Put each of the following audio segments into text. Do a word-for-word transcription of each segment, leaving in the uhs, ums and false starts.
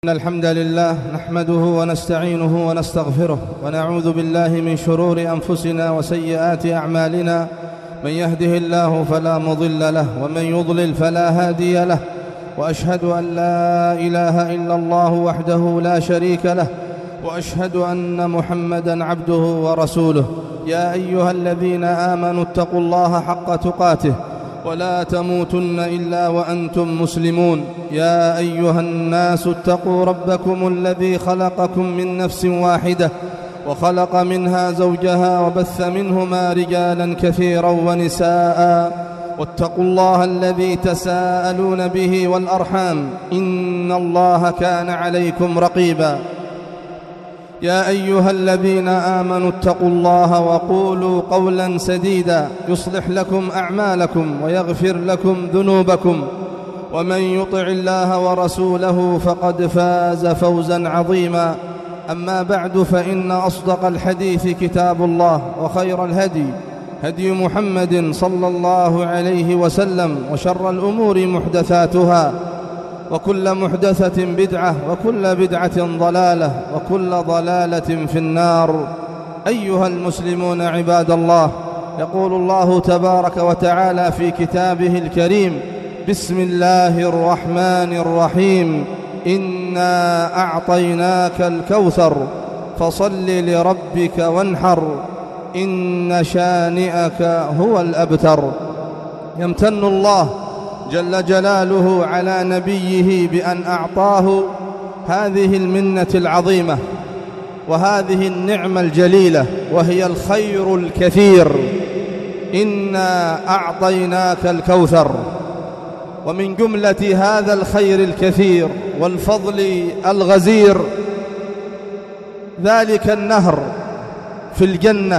إن الحمد لله نحمده ونستعينه ونستغفره ونعوذ بالله من شرور أنفسنا وسيئات أعمالنا. من يهده الله فلا مضل له ومن يضلل فلا هادي له، وأشهد أن لا إله إلا الله وحده لا شريك له، وأشهد أن محمدًا عبده ورسوله. يا أيها الذين آمنوا اتقوا الله حق تقاته ولا تموتن إلا وأنتم مسلمون. يا أيها الناس اتقوا ربكم الذي خلقكم من نفس واحدة وخلق منها زوجها وبث منهما رجالا كثيرا ونساء، واتقوا الله الذي تساءلون به والأرحام إن الله كان عليكم رقيبا. يا أيها الذين آمنوا اتقوا الله وقولوا قولا سديدا يصلح لكم أعمالكم ويغفر لكم ذنوبكم، ومن يطع الله ورسوله فقد فاز فوزا عظيما. أما بعد، فإن أصدق الحديث كتاب الله، وخير الهدي هدي محمد صلى الله عليه وسلم، وشر الأمور محدثاتها، وكل محدثة بدعة، وكل بدعة ضلالة، وكل ضلالة في النار. أيها المسلمون عباد الله، يقول الله تبارك وتعالى في كتابه الكريم: بسم الله الرحمن الرحيم، إنا أعطيناك الكوثر فصل لربك وانحر إن شانئك هو الأبتر. يمتن الله جل جلاله على نبيه بأن أعطاه هذه المنة العظيمة وهذه النعمة الجليلة، وهي الخير الكثير. إنا أعطيناك الكوثر. ومن جملة هذا الخير الكثير والفضل الغزير ذلك النهر في الجنة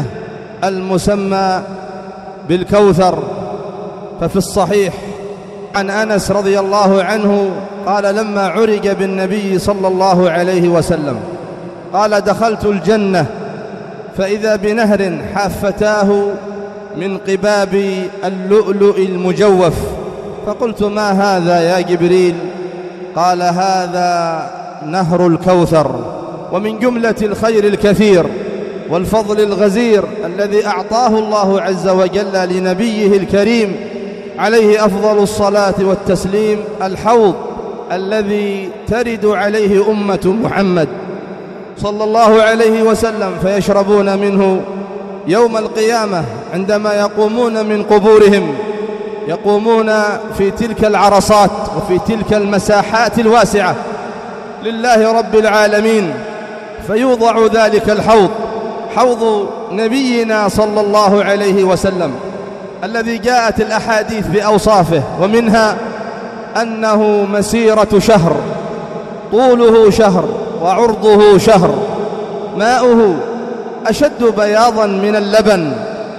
المسمى بالكوثر. ففي الصحيح عن أنس رضي الله عنه قال: لما عرج بالنبي صلى الله عليه وسلم قال: دخلت الجنة فإذا بنهر حافتاه من قباب اللؤلؤ المجوف، فقلت: ما هذا يا جبريل؟ قال: هذا نهر الكوثر. ومن جملة الخير الكثير والفضل الغزير الذي أعطاه الله عز وجل لنبيه الكريم عليه أفضل الصلاة والتسليم الحوض الذي ترد عليه أمة محمد صلى الله عليه وسلم، فيشربون منه يوم القيامة عندما يقومون من قبورهم، يقومون في تلك العرصات وفي تلك المساحات الواسعة لله رب العالمين، فيوضع ذلك الحوض، حوض نبينا صلى الله عليه وسلم الذي جاءت الأحاديث بأوصافه، ومنها أنه مسيرة شهر، طوله شهر وعرضه شهر، ماؤه أشد بياضا من اللبن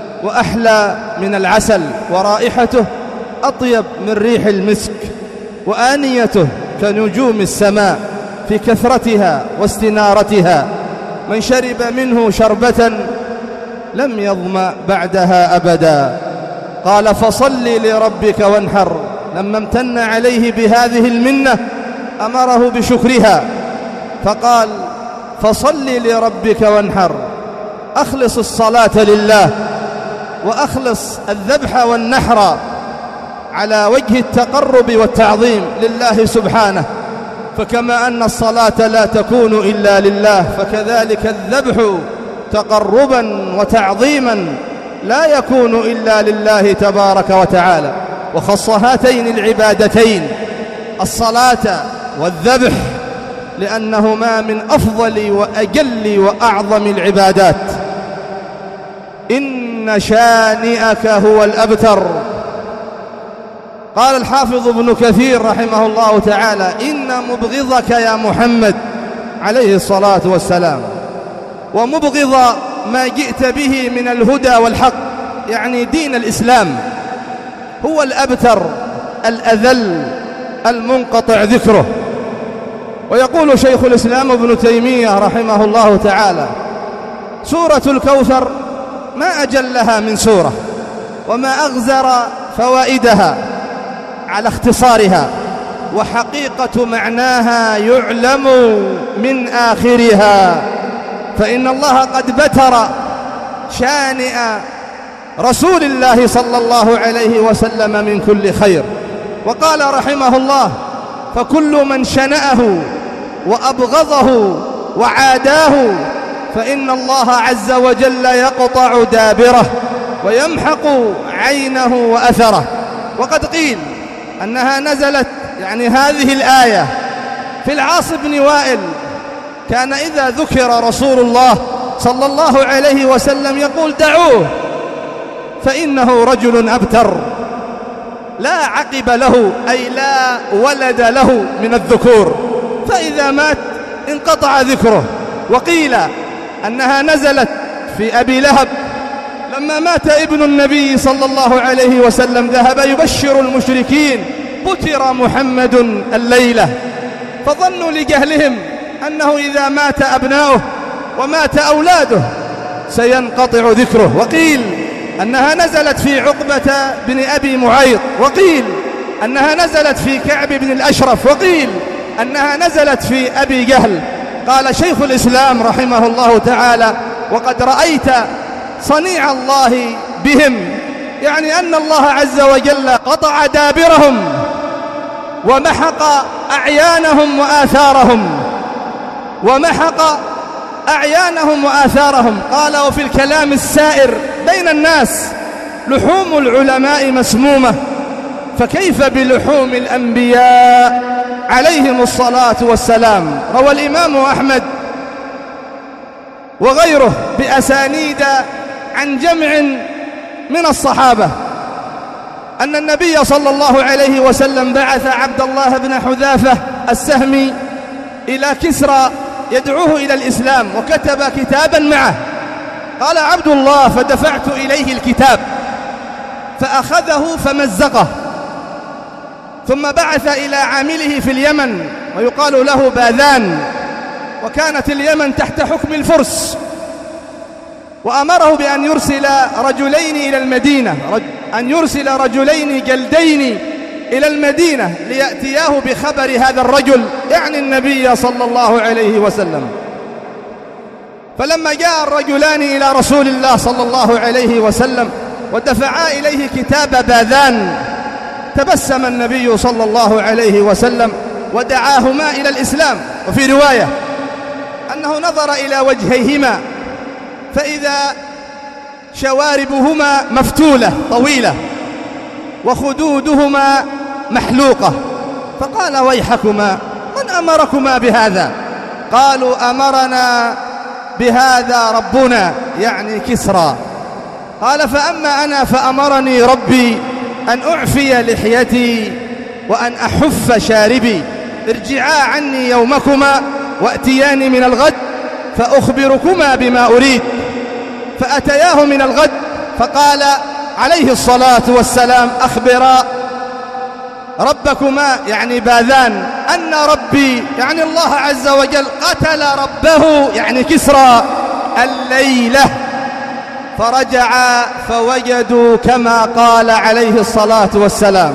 وأحلى من العسل، ورائحته أطيب من ريح المسك، وآنيته كنجوم السماء في كثرتها واستنارتها. من شرب منه شربة لم يظمأ بعدها أبدا. قال: فصل لربك وانحر. لما امتن عليه بهذه المنة أمره بشكرها، فقال: فصل لربك وانحر. أخلص الصلاة لله، وأخلص الذبح والنحر على وجه التقرب والتعظيم لله سبحانه. فكما أن الصلاة لا تكون إلا لله، فكذلك الذبح تقربا وتعظيما لا يكون إلا لله تبارك وتعالى. وخص هاتين العبادتين الصلاة والذبح لأنهما من أفضل وأجل وأعظم العبادات. إن شانئك هو الأبتر. قال الحافظ ابن كثير رحمه الله تعالى: إن مبغضك يا محمد عليه الصلاة والسلام، ومبغض ما جئت به من الهدى والحق، يعني دين الإسلام، هو الأبتر الأذل المنقطع ذكره. ويقول شيخ الإسلام ابن تيمية رحمه الله تعالى: سورة الكوثر ما أجلها من سورة، وما أغزر فوائدها على اختصارها. وحقيقة معناها يعلم من آخرها، فإن الله قد بتر شانئ رسول الله صلى الله عليه وسلم من كل خير. وقال رحمه الله: فكل من شنأه وأبغضه وعاداه فإن الله عز وجل يقطع دابره ويمحق عينه وأثره. وقد قيل أنها نزلت يعني هذه الآية في العاص بن وائل، كان إذا ذكر رسول الله صلى الله عليه وسلم يقول: دعوه فإنه رجل أبتر لا عقب له، أي لا ولد له من الذكور، فإذا مات انقطع ذكره. وقيل أنها نزلت في أبي لهب لما مات ابن النبي صلى الله عليه وسلم، ذهب يبشر المشركين: بتر محمد الليلة، فظنوا لجهلهم أنه إذا مات أبناؤه ومات أولاده سينقطع ذكره. وقيل أنها نزلت في عقبة بن أبي معيط، وقيل أنها نزلت في كعب بن الأشرف، وقيل أنها نزلت في أبي جهل. قال شيخ الإسلام رحمه الله تعالى: وقد رأيت صنيع الله بهم، يعني أن الله عز وجل قطع دابرهم ومحق أعيانهم وآثارهم ومحق أعيانهم وآثارهم. قال: وفي الكلام السائر بين الناس لحوم العلماء مسمومة، فكيف بلحوم الأنبياء عليهم الصلاة والسلام. روى الإمام أحمد وغيره بأسانيد عن جمع من الصحابة أن النبي صلى الله عليه وسلم بعث عبد الله بن حذافة السهمي إلى كسرى يدعوه إلى الإسلام، وكتب كتابا معه. قال عبد الله: فدفعت إليه الكتاب فأخذه فمزقه، ثم بعث إلى عامله في اليمن ويقال له باذان، وكانت اليمن تحت حكم الفرس، وأمره بأن يرسل رجلين إلى المدينة أن يرسل رجلين جلدين إلى المدينة ليأتياه بخبر هذا الرجل، يعني النبي صلى الله عليه وسلم. فلما جاء الرجلان إلى رسول الله صلى الله عليه وسلم ودفعا إليه كتاب باذان، تبسم النبي صلى الله عليه وسلم ودعاهما إلى الإسلام. وفي رواية أنه نظر إلى وجهيهما فإذا شواربهما مفتولة طويلة وخدودهما محلوقة، فقال: ويحكما، من أمركما بهذا؟ قالوا: أمرنا بهذا ربنا، يعني كسرى. قال: فأما أنا فأمرني ربي أن أعفي لحيتي وأن أحف شاربي، ارجعا عني يومكما وأتياني من الغد فأخبركما بما أريد. فأتياه من الغد فقال عليه الصلاة والسلام: أخبرا ربكما، يعني باذان، أن ربي يعني الله عز وجل قتل ربه يعني كسرى الليلة. فرجعا فوجدوا كما قال عليه الصلاة والسلام.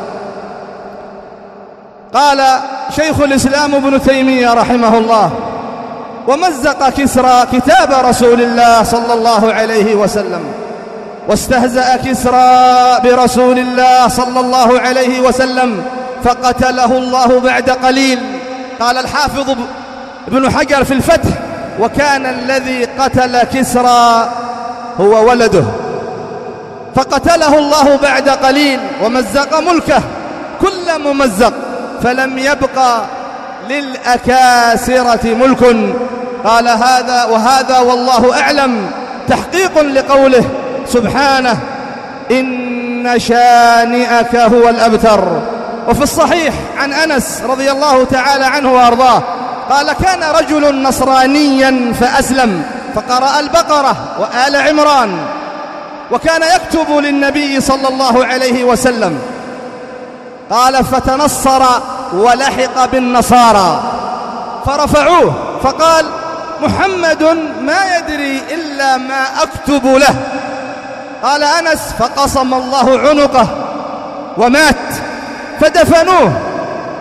قال شيخ الإسلام ابن تيمية رحمه الله: ومزق كسرى كتاب رسول الله صلى الله عليه وسلم، واستهزأ كسرى برسول الله صلى الله عليه وسلم فقتله الله بعد قليل. قال الحافظ ابن حجر في الفتح: وكان الذي قتل كسرى هو ولده، فقتله الله بعد قليل ومزق ملكه كل ممزق، فلم يبقى للأكاسرة ملك. قال هذا وهذا والله أعلم تحقيق لقوله سبحانه: إن شانئك هو الأبتر. وفي الصحيح عن أنس رضي الله تعالى عنه وأرضاه قال: كان رجل نصرانيا فأسلم فقرأ البقرة وآل عمران، وكان يكتب للنبي صلى الله عليه وسلم. قال: فتنصر ولحق بالنصارى فرفعوه، فقال: محمد ما يدري إلا ما أكتب له. قال أنس: فقصم الله عنقه ومات، فدفنوه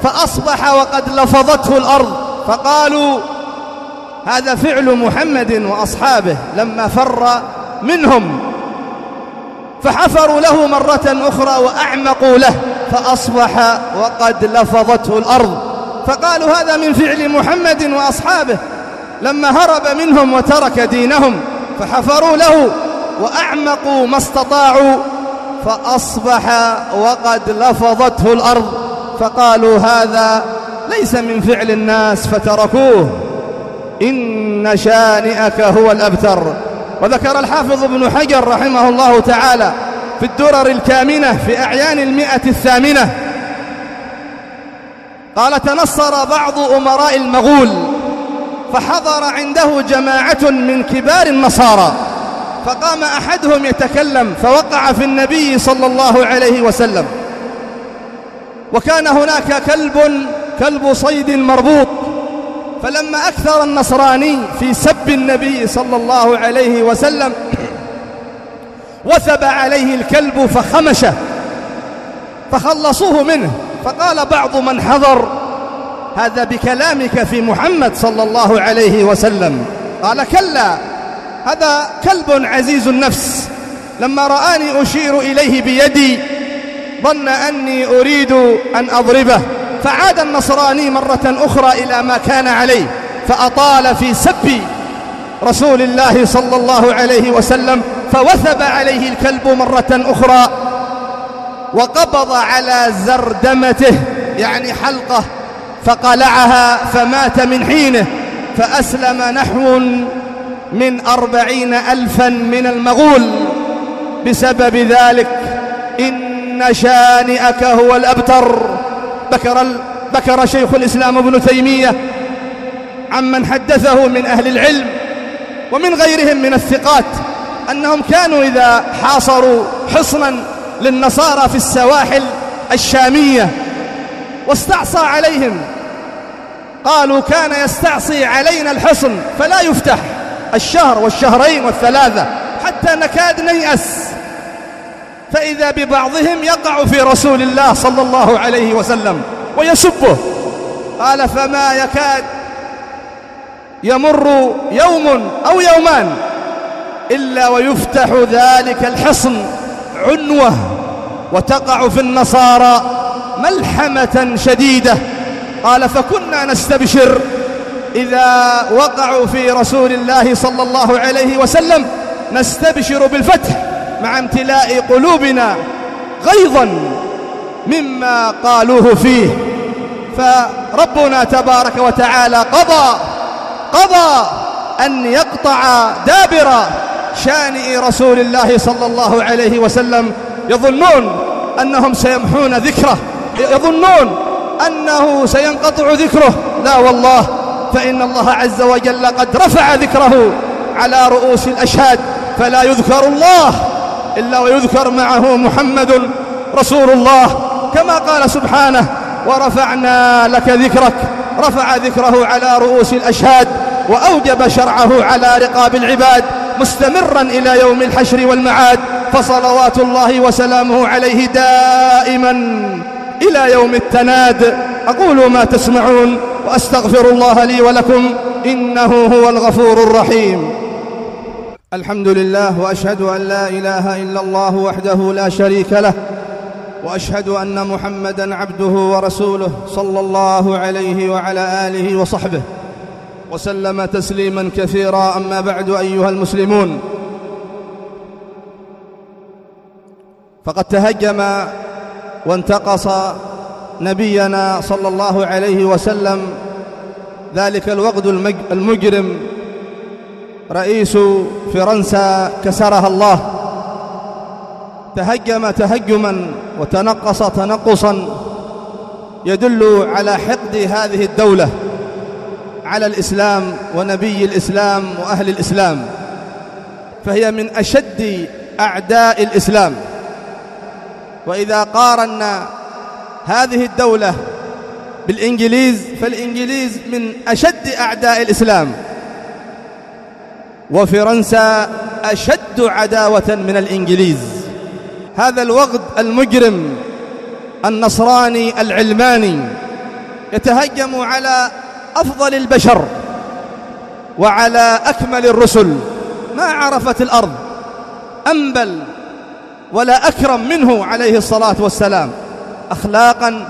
فأصبح وقد لفظته الأرض، فقالوا هذا فعل محمد وأصحابه لما فر منهم، فحفروا له مرة أخرى وأعمقوا له فأصبح وقد لفظته الأرض، فقالوا هذا من فعل محمد وأصحابه لما هرب منهم وترك دينهم، فحفروا له وأعمقوا ما استطاعوا فأصبح وقد لفظته الأرض، فقالوا هذا ليس من فعل الناس فتركوه، إن شانئك هو الأبتر. وذكر الحافظ ابن حجر رحمه الله تعالى في الدرر الكامنة في أعيان المئة الثامنة قال: تنصر بعض أمراء المغول فحضر عنده جماعة من كبار النصارى، فقام أحدهم يتكلم فوقع في النبي صلى الله عليه وسلم، وكان هناك كلب كلب صيد مربوط، فلما أكثر النصراني في سب النبي صلى الله عليه وسلم وثب عليه الكلب فخمشه فخلصوه منه، فقال بعض من حضر: هذا بكلامك في محمد صلى الله عليه وسلم. قال: كلا، هذا كلب عزيز النفس، لما رآني أشير إليه بيدي ظن أني أريد أن أضربه، فعاد النصراني مرة أخرى إلى ما كان عليه فأطال في سب رسول الله صلى الله عليه وسلم، فوثب عليه الكلب مرة أخرى وقبض على زردمته يعني حلقه فقلعها فمات من حينه، فأسلم نحو من أربعين ألفا من المغول بسبب ذلك. إن شانئك هو الأبتر. بكر, بكر شيخ الإسلام ابن تيمية عمن حدثه من أهل العلم ومن غيرهم من الثقات أنهم كانوا إذا حاصروا حصنا للنصارى في السواحل الشامية واستعصى عليهم، قالوا كان يستعصي علينا الحصن فلا يفتح الشهر والشهرين والثلاثة حتى نكاد نيأس، فإذا ببعضهم يقع في رسول الله صلى الله عليه وسلم ويسبه. قال: فما يكاد يمر يوم أو يومان إلا ويفتح ذلك الحصن عنوة وتقع في النصارى ملحمة شديدة. قال: فكنا نستبشر إذا وقعوا في رسول الله صلى الله عليه وسلم نستبشر بالفتح مع امتلاء قلوبنا غيظا مما قالوه فيه. فربنا تبارك وتعالى قضى قضى أن يقطع دابر شانئ رسول الله صلى الله عليه وسلم. يظنون أنهم سيمحون ذكره، يظنون أنه سينقطع ذكره، لا والله، فإن الله عز وجل قد رفع ذكره على رؤوس الأشهاد، فلا يذكر الله إلا ويذكر معه محمد رسول الله، كما قال سبحانه: ورفعنا لك ذكرك. رفع ذكره على رؤوس الأشهاد وأوجب شرعه على رقاب العباد مستمرا إلى يوم الحشر والمعاد، فصلوات الله وسلامه عليه دائما إلى يوم التناد. أقول ما تسمعون وأستغفر الله لي ولكم إنه هو الغفور الرحيم. الحمد لله، وأشهد أن لا إله إلا الله وحده لا شريك له، وأشهد أن محمدًا عبده ورسوله صلى الله عليه وعلى آله وصحبه وسلم تسليمًا كثيرا. أما بعد، أيها المسلمون، فقد تهجم وانتقص نبينا صلى الله عليه وسلم ذلك الوغد المجرم رئيس فرنسا كسرها الله، تهجم تهجما وتنقص تنقصا يدل على حقد هذه الدولة على الإسلام ونبي الإسلام وأهل الإسلام، فهي من أشد أعداء الإسلام. وإذا قارنا هذه الدولة بالإنجليز فالإنجليز من أشد أعداء الإسلام، وفرنسا أشد عداوة من الإنجليز. هذا الوغد المجرم النصراني العلماني يتهجم على أفضل البشر وعلى أكمل الرسل، ما عرفت الأرض أنبل ولا أكرم منه عليه الصلاة والسلام، أخلاقا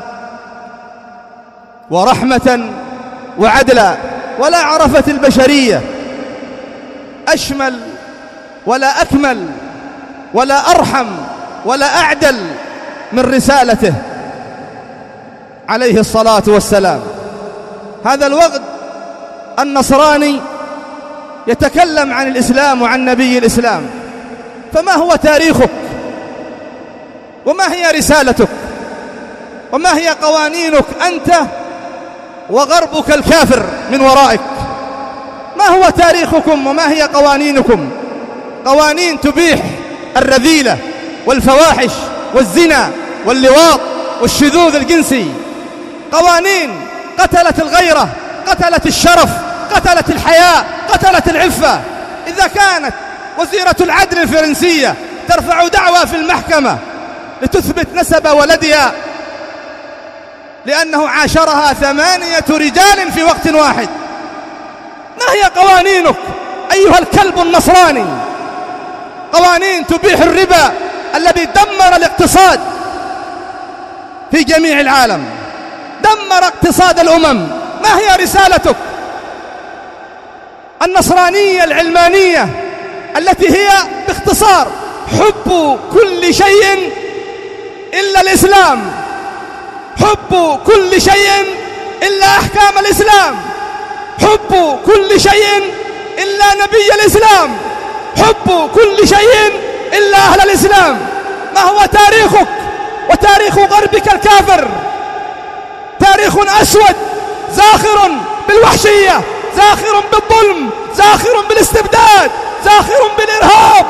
ورحمة وعدلا، ولا عرفت البشرية أشمل ولا أكمل ولا أرحم ولا أعدل من رسالته عليه الصلاة والسلام. هذا الوقت النصراني يتكلم عن الإسلام وعن نبي الإسلام، فما هو تاريخك؟ وما هي رسالتك؟ وما هي قوانينك أنت وغربك الكافر من ورائك؟ ما هو تاريخكم وما هي قوانينكم؟ قوانين تبيح الرذيلة والفواحش والزنا واللواط والشذوذ الجنسي، قوانين قتلت الغيرة، قتلت الشرف، قتلت الحياء، قتلت العفة. إذا كانت وزيرة العدل الفرنسية ترفع دعوى في المحكمة لتثبت نسب ولدها لأنه عاشرها ثمانية رجال في وقت واحد، ما هي قوانينك أيها الكلب النصراني؟ قوانين تبيح الربا الذي دمر الاقتصاد في جميع العالم، دمر اقتصاد الأمم. ما هي رسالتك؟ النصرانية العلمانية التي هي باختصار حب كل شيء إلا الإسلام، حب كل شيء إلا أحكام الإسلام، حب كل شيء إلا نبي الإسلام، حب كل شيء إلا أهل الإسلام. ما هو تاريخك وتاريخ غربك الكافر؟ تاريخ أسود زاخر بالوحشية، زاخر بالظلم، زاخر بالاستبداد، زاخر بالإرهاب.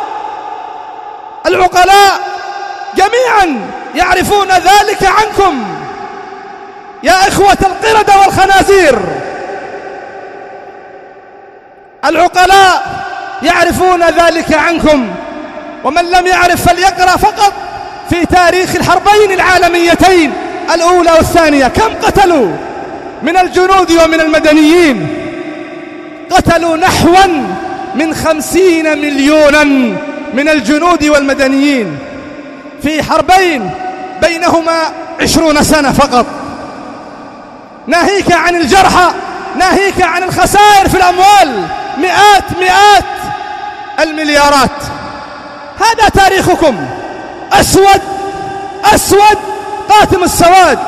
العقلاء جميعا يعرفون ذلك عنكم يا إخوة القردة والخنازير. العقلاء يعرفون ذلك عنكم، ومن لم يعرف فليقرأ فقط في تاريخ الحربين العالميتين الأولى والثانية. كم قتلوا من الجنود ومن المدنيين؟ قتلوا نحوا من خمسين مليونا من الجنود والمدنيين في حربين بينهما عشرون سنة فقط، ناهيك عن الجرحى، ناهيك عن الخسائر في الأموال، مئات مئات المليارات. هذا تاريخكم، أسود أسود قاتم السواد.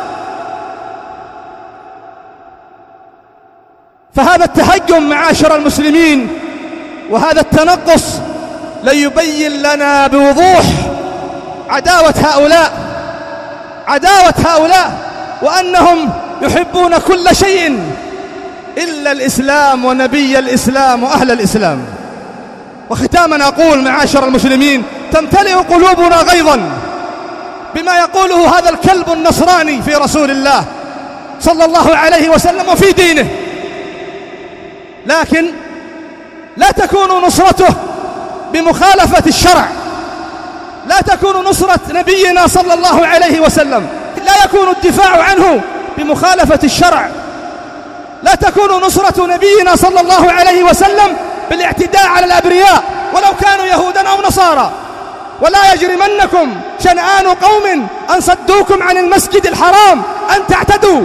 فهذا التهجم معاشر المسلمين وهذا التنقص ليبين لنا بوضوح عداوة هؤلاء، عداوة هؤلاء، وأنهم يحبون كل شيء إلا الإسلام ونبي الإسلام وأهل الإسلام. وختاما أقول معاشر المسلمين، تمتلئ قلوبنا غيظا بما يقوله هذا الكلب النصراني في رسول الله صلى الله عليه وسلم وفي دينه، لكن لا تكون نصرته بمخالفة الشرع، لا تكون نصرة نبينا صلى الله عليه وسلم، لا يكون الدفاع عنه بمخالفة الشرع، لا تكون نصرة نبينا صلى الله عليه وسلم بالاعتداء على الأبرياء ولو كانوا يهودا أو نصارى. ولا يجرمنكم شنآن قوم أن صدوكم عن المسجد الحرام أن تعتدوا.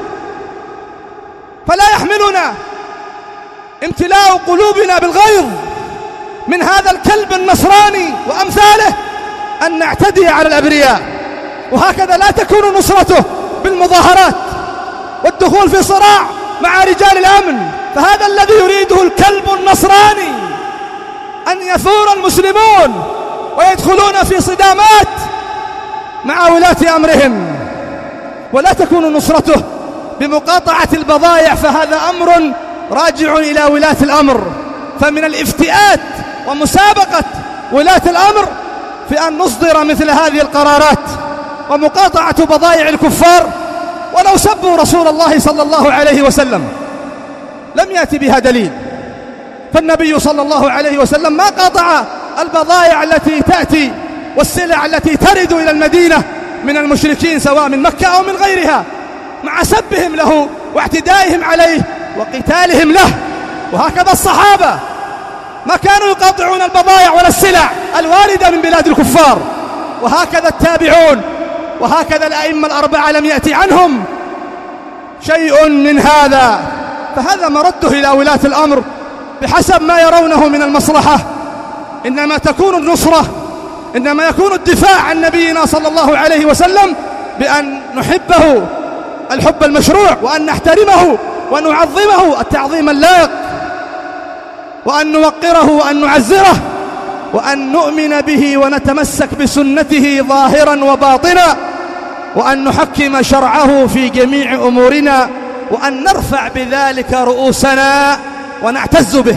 فلا يحملنا امتلاء قلوبنا بالغيظ من هذا الكلب النصراني وأمثاله أن نعتدي على الأبرياء. وهكذا لا تكون نصرته بالمظاهرات والدخول في صراع مع رجال الأمن. فهذا الذي يريده الكلب النصراني، أن يثور المسلمون ويدخلون في صدامات مع ولاة أمرهم. ولا تكون نصرته بمقاطعة البضائع، فهذا أمر راجع إلى ولاة الأمر. فمن الافتئات ومسابقة ولاة الأمر في أن نصدر مثل هذه القرارات ومقاطعة بضائع الكفار ولو سبوا رسول الله صلى الله عليه وسلم. لم يأتي بها دليل، فالنبي صلى الله عليه وسلم ما قاطع البضائع التي تأتي والسلع التي ترد إلى المدينة من المشركين سواء من مكة أو من غيرها، مع سبهم له واعتدائهم عليه وقتالهم له. وهكذا الصحابة ما كانوا يقاطعون البضائع ولا السلع الواردة من بلاد الكفار، وهكذا التابعون، وهكذا الأئمة الأربعة لم يأتي عنهم شيء من هذا. فهذا مرده إلى ولاة الأمر بحسب ما يرونه من المصلحة. إنما تكون النصرة، إنما يكون الدفاع عن نبينا صلى الله عليه وسلم بأن نحبه الحب المشروع، وأن نحترمه وأن نعظمه التعظيم اللائق، وأن نوقره وأن نعزره، وأن نؤمن به ونتمسك بسنته ظاهرا وباطنا، وأن نحكم شرعه في جميع أمورنا، وأن نرفع بذلك رؤوسنا ونعتز به،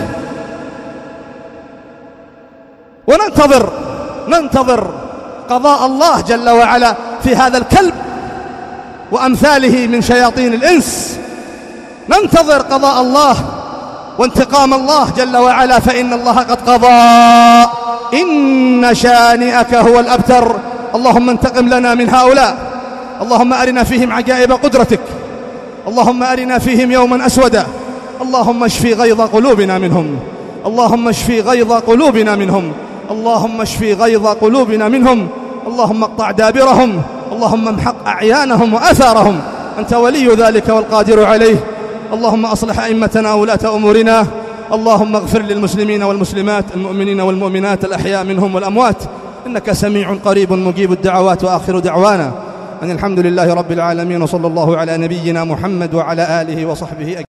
وننتظر ننتظر قضاء الله جل وعلا في هذا الكلب وأمثاله من شياطين الإنس. ننتظر قضاء الله وانتقام الله جل وعلا، فإن الله قد قضى. إن شانئك هو الأبتر. اللهم انتقم لنا من هؤلاء، اللهم أرنا فيهم عجائب قدرتك، اللهم أرنا فيهم يوما أسودا، اللهم اشفي غيظ قلوبنا منهم، اللهم اشفي غيظ قلوبنا منهم، اللهم اشفي غيظ قلوبنا منهم، اللهم اقطع دابرهم، اللهم امحق أعيانهم وأثارهم، أنت ولي ذلك والقادر عليه. اللهم أصلح أئمتنا وولاة أمورنا، اللهم اغفر للمسلمين والمسلمات، المؤمنين والمؤمنات، الأحياء منهم والأموات، إنك سميع قريب مجيب الدعوات. وآخر دعوانا أن الحمد لله رب العالمين، وصلى الله على نبينا محمد وعلى آله وصحبه أجمعين.